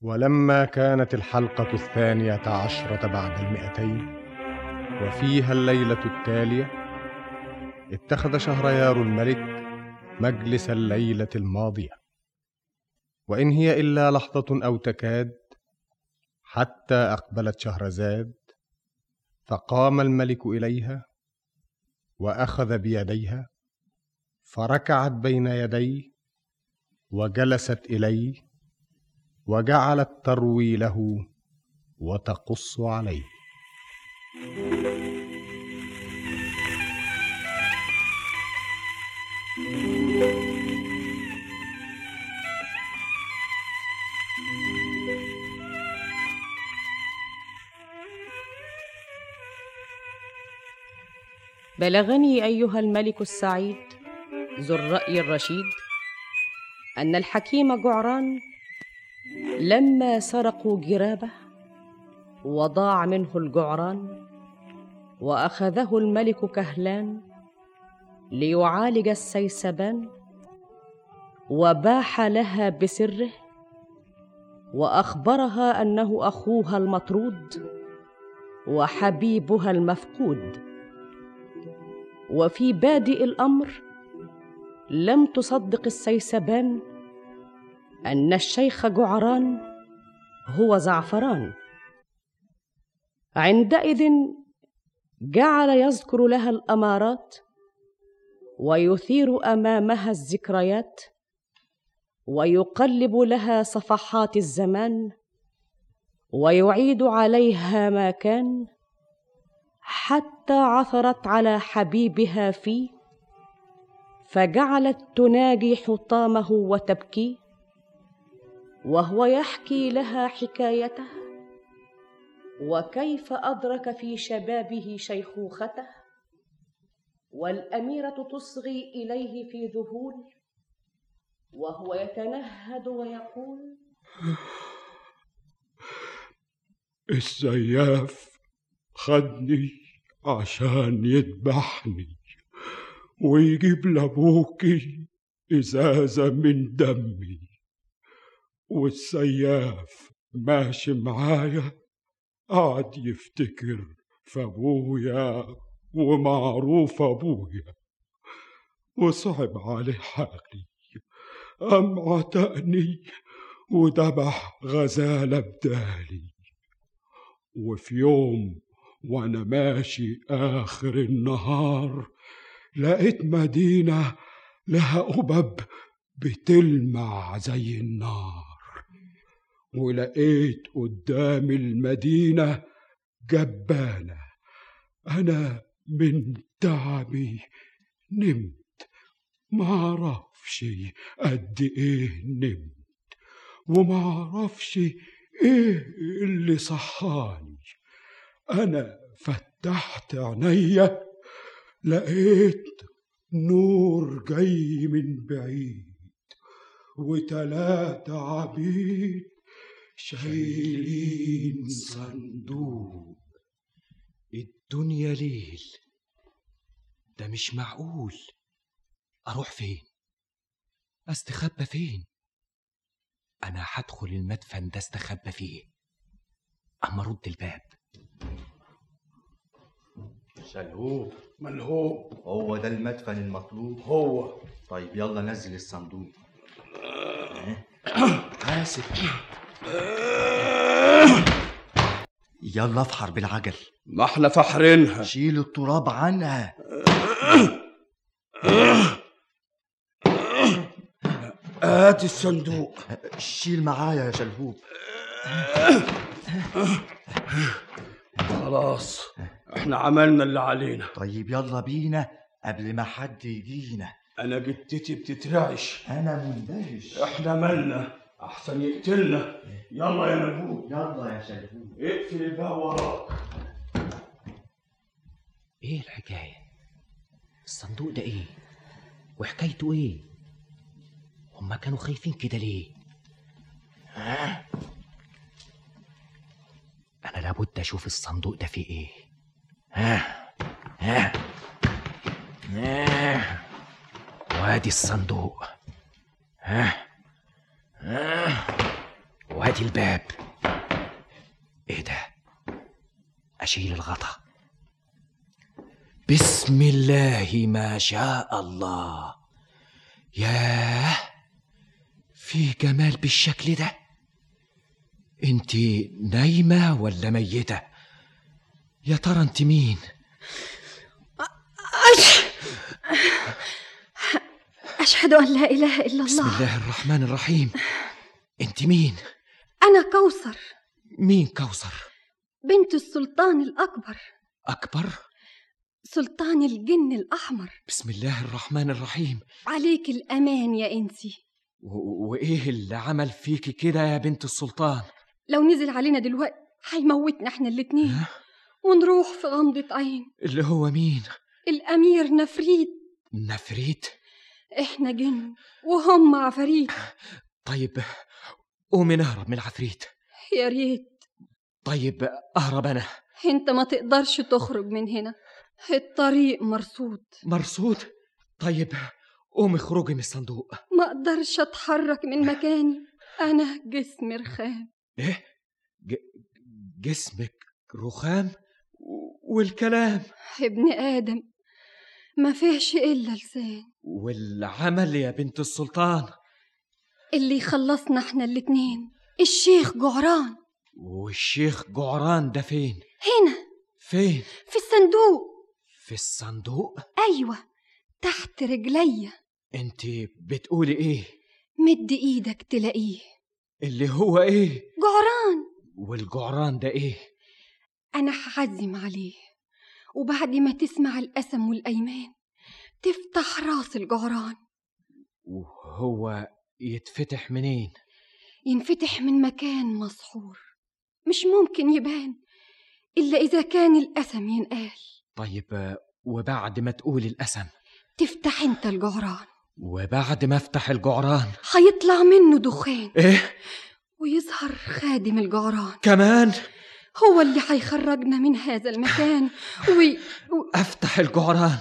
ولما كانت الحلقة 12 بعد 200 وفيها الليلة التالية، اتخذ شهريار الملك مجلس الليلة الماضية، وإن هي إلا لحظة أو تكاد حتى أقبلت شهرزاد، فقام الملك إليها وأخذ بيديها فركعت بين يديه وجلست إليه وجعلت تروي له وتقص عليه. بلغني أيها الملك السعيد ذو الرأي الرشيد أن الحكيم جعران لما سرقوا جرابه وضاع منه الجعران، وأخذه الملك كهلان ليعالج السيسبان، وباح لها بسره وأخبرها أنه أخوها المطرود وحبيبها المفقود. وفي بادئ الأمر لم تصدق السيسبان أن الشيخ جعران هو زعفران. عندئذ جعل يذكر لها الأمارات ويثير أمامها الذكريات، ويقلب لها صفحات الزمان ويعيد عليها ما كان، حتى عثرت على حبيبها فيه، فجعلت تناجي حطامه وتبكي، وهو يحكي لها حكايته وكيف أدرك في شبابه شيخوخته، والأميرة تصغي إليه في ذهول وهو يتنهد ويقول: السياف خدني عشان يذبحني ويجيب لابوكي إزازة من دمي، والسياف ماشي معايا قعد يفتكر في أبويا ومعروف أبويا، وصعب عليه حالي قام عتقني وذبح غزالة بدالي. وفي يوم وانا ماشي آخر النهار لقيت مدينة لها قبب بتلمع زي النار، ولقيت قدام المدينة جبانة. أنا من تعبي نمت، معرفش قد إيه نمت، ومعرفش إيه اللي صحاني. أنا فتحت عينيا لقيت نور جاي من بعيد، و3 عبيد شايلين صندوق. الدنيا ليل، ده مش معقول. أروح فين؟ أستخبى فين؟ أنا هدخل المدفن ده استخبى فيه. أما رد الباب. شلهوب ملهوب، هو ده المدفن المطلوب؟ هو. طيب يلا نزل الصندوق. حاسب. يلا افحر بالعجل. ما احنا فحرينها. شيل التراب عنها. هات الصندوق. شيل معايا يا شلهوب. خلاص احنا عملنا اللي علينا. طيب يلا بينا قبل ما حد يجينا. انا جتتي بتترعش. انا مندهش. احنا مالنا احسن يقتلنا. يلا يا ملهوب. يلا يا شلهوب. اقفل الباب وراك. ايه الحكاية؟ الصندوق ده ايه؟ وحكايته ايه؟ هما كانوا خايفين كده ليه؟ انا لابد اشوف الصندوق ده فيه ايه. وادي الصندوق. وادي ادي الباب. ايه ده؟ اشيل الغطا. بسم الله ما شاء الله. ياه، في جمال بالشكل ده. انت نايمة ولا ميتة؟ يا ترى انت مين؟ أشهد أن لا إله إلا الله. بسم الله الرحمن الرحيم. انت مين؟ أنا كوثر. مين كوثر؟ بنت السلطان الأكبر. أكبر؟ سلطان الجن الأحمر. بسم الله الرحمن الرحيم. عليك الأمان يا إنسي. وإيه اللي عمل فيكي كده يا بنت السلطان؟ لو نزل علينا دلوقتي هيموتنا احنا الاتنين ونروح في غمضة عين. اللي هو مين؟ الأمير نفريت. نفريت؟ احنا جن وهم عفاريت. طيب قومي نهرب من العفريت. يا ريت. طيب أهرب أنا. انت ما تقدرش تخرج من هنا، الطريق مرصود. مرصود؟ طيب قومي اخرجي من الصندوق. ما اقدرش اتحرك من مكاني، انا جسمي رخام. ايه؟ جسمك رخام؟ والكلام؟ ابن آدم ما فيهش إلا لسان. والعمل يا بنت السلطان؟ اللي يخلصنا احنا الاتنين الشيخ جعران. والشيخ جعران ده فين؟ هنا. فين؟ في الصندوق. في الصندوق؟ أيوة، تحت رجليا. انت بتقولي ايه؟ مد ايدك تلاقيه. اللي هو ايه؟ جعران. والجعران ده ايه؟ أنا هعزم عليه، وبعد ما تسمع القسم والأيمان تفتح راس الجعران. وهو يتفتح منين؟ ينفتح من مكان مسحور، مش ممكن يبان إلا إذا كان القسم ينقال. طيب وبعد ما تقول القسم تفتح انت الجعران، وبعد ما افتح الجعران هيطلع منه دخان. ايه؟ ويظهر خادم الجعران كمان، هو اللي هيخرجنا من هذا المكان. افتح الجعران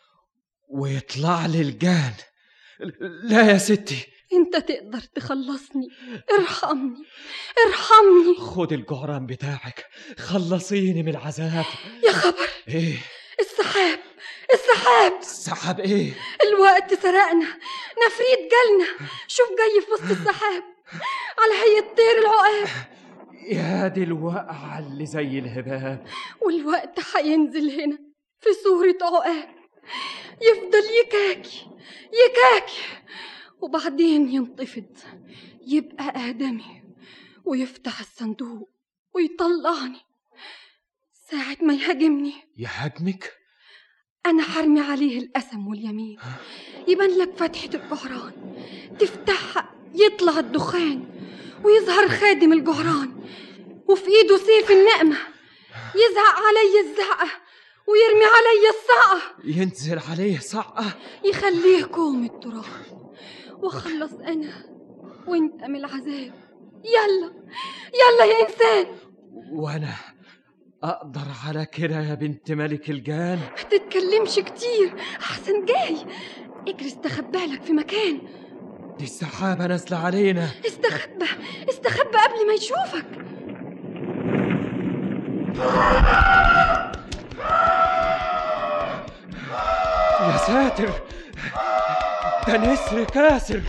ويطلع لي الجان. لا يا ستي، انت تقدر تخلصني، ارحمني ارحمني. خد الجعران بتاعك، خلصيني من العذاب. يا خبر، ايه؟ السحاب السحاب. السحاب ايه؟ الوقت سرقنا، نفريت جالنا. شوف جاي في وسط السحاب على هيئة طير العقاب. يا دي الوقعة اللي زي الهباب. والوقت هينزل هنا في صورة عقاب، يفضل يكاكي يكاكي، وبعدين ينطفض يبقى آدمي، ويفتح الصندوق ويطلعني. ساعة ما يهاجمني يهاجمك؟ أنا حرمي عليه القسم واليمين، يبان لك فتحة الجعران، تفتحها يطلع الدخان، ويظهر خادم الجعران وفي إيده سيف النقمة، يزعق علي الزعقة ويرمي علي الصعقة، ينزل عليه صعقة يخليه كوم التراب، وأخلص أنا وإنت من العذاب. يلا يلا يا إنسان. وأنا أقدر على كده يا بنت ملك الجان؟ ما تتكلمش كتير، أحسن جاي. اجري استخبى لك في مكان. دي السحابة نازلة علينا. استخبى استخبى قبل ما يشوفك. يا ساتر، ده نسر كاسر.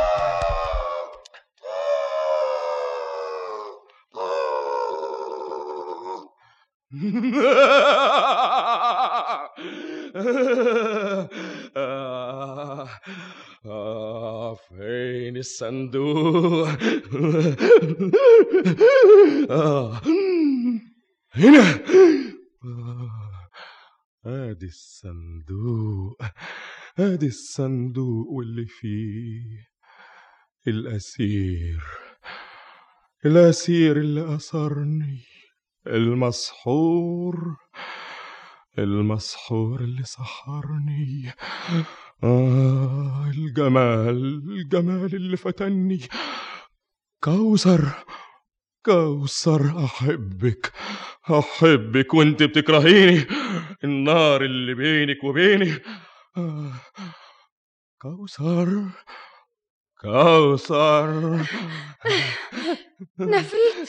فين الصندوق؟ هنا. ادي الصندوق، ادي الصندوق واللي فيه الاسير اللي أسرني، المسحور اللي سحرني. الجمال اللي فتني. كوثر أحبك وانت بتكرهيني. النار اللي بينك وبيني. كوثر كوثر. نفريت،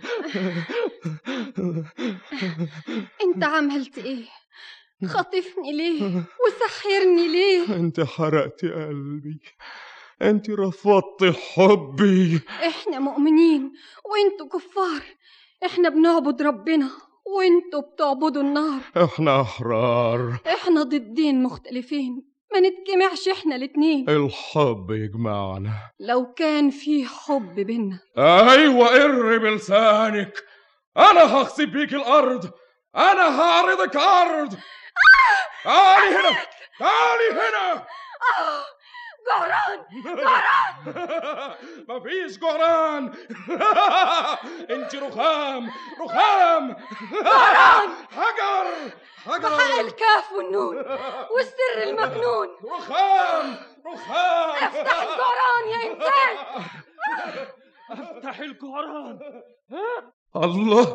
انت عملت ايه؟ خاطفني ليه وسحرني ليه؟ انت حرقتي قلبي، انت رفضتي حبي. احنا مؤمنين وانتوا كفار، احنا بنعبد ربنا وانتوا بتعبدوا النار. احنا احرار، احنا ضدين مختلفين، ما نتجمعش احنا الاتنين. الحب يجمعنا. لو كان في حب بينا. ايوه، قري بلسانك. انا هخسف بيك الارض، انا هعرضك عرض. تعالي هنا، تعالي هنا. جعران، جعران. مفيش جعران. انت رخام، رخام. جعران. حجر، حجر. بحق الكاف والنون والسر المكنون. رخام، رخام. افتح الجعران يا انسان. افتح الجعران. الله.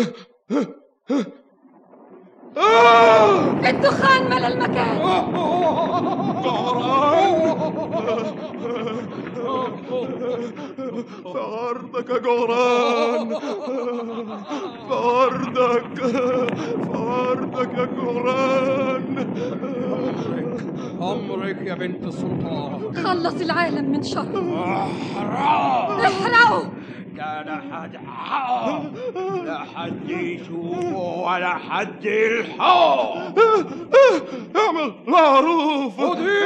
الدخان ملا المكان. في عرضك يا جعران، في عرضك، في عرضك يا جعران. عمرك يا بنت السلطان. خلص العالم من شر. احرقوا، احرقوا. ده لا حد حقه، لا حد يشوفه ولا حد يلحقه. اعمل معروف.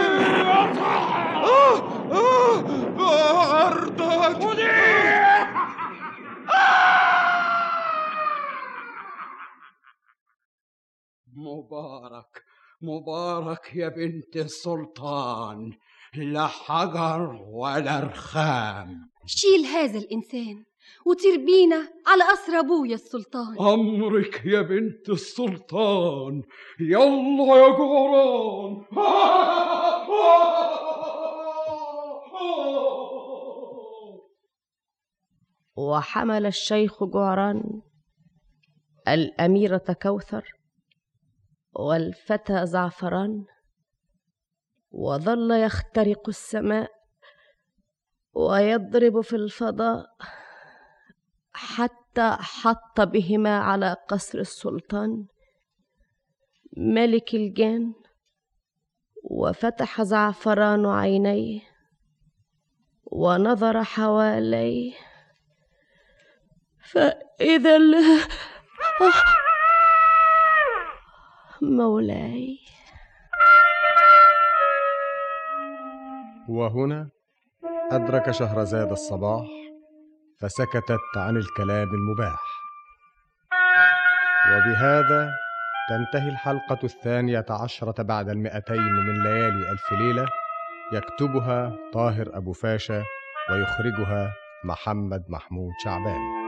عرضك. مبارك، مبارك يا بنت السلطان، لا حجر ولا رخام. شيل هذا الإنسان وطير بينا على قصر أبويا السلطان. أمرك يا بنت السلطان. يلا يا جعران. وحمل الشيخ جعران الأميرة كوثر والفتى زعفران، وظل يخترق السماء ويضرب في الفضاء حتى حط بهما على قصر السلطان ملك الجان. وفتح زعفران عينيه ونظر حواليه فإذا مولاي. وهنا أدرك شهرزاد الصباح فسكتت عن الكلام المباح. وبهذا تنتهي الحلقة 12 بعد 200 من ليالي ألف ليلة، يكتبها طاهر أبو فاشا ويخرجها محمد محمود شعبان.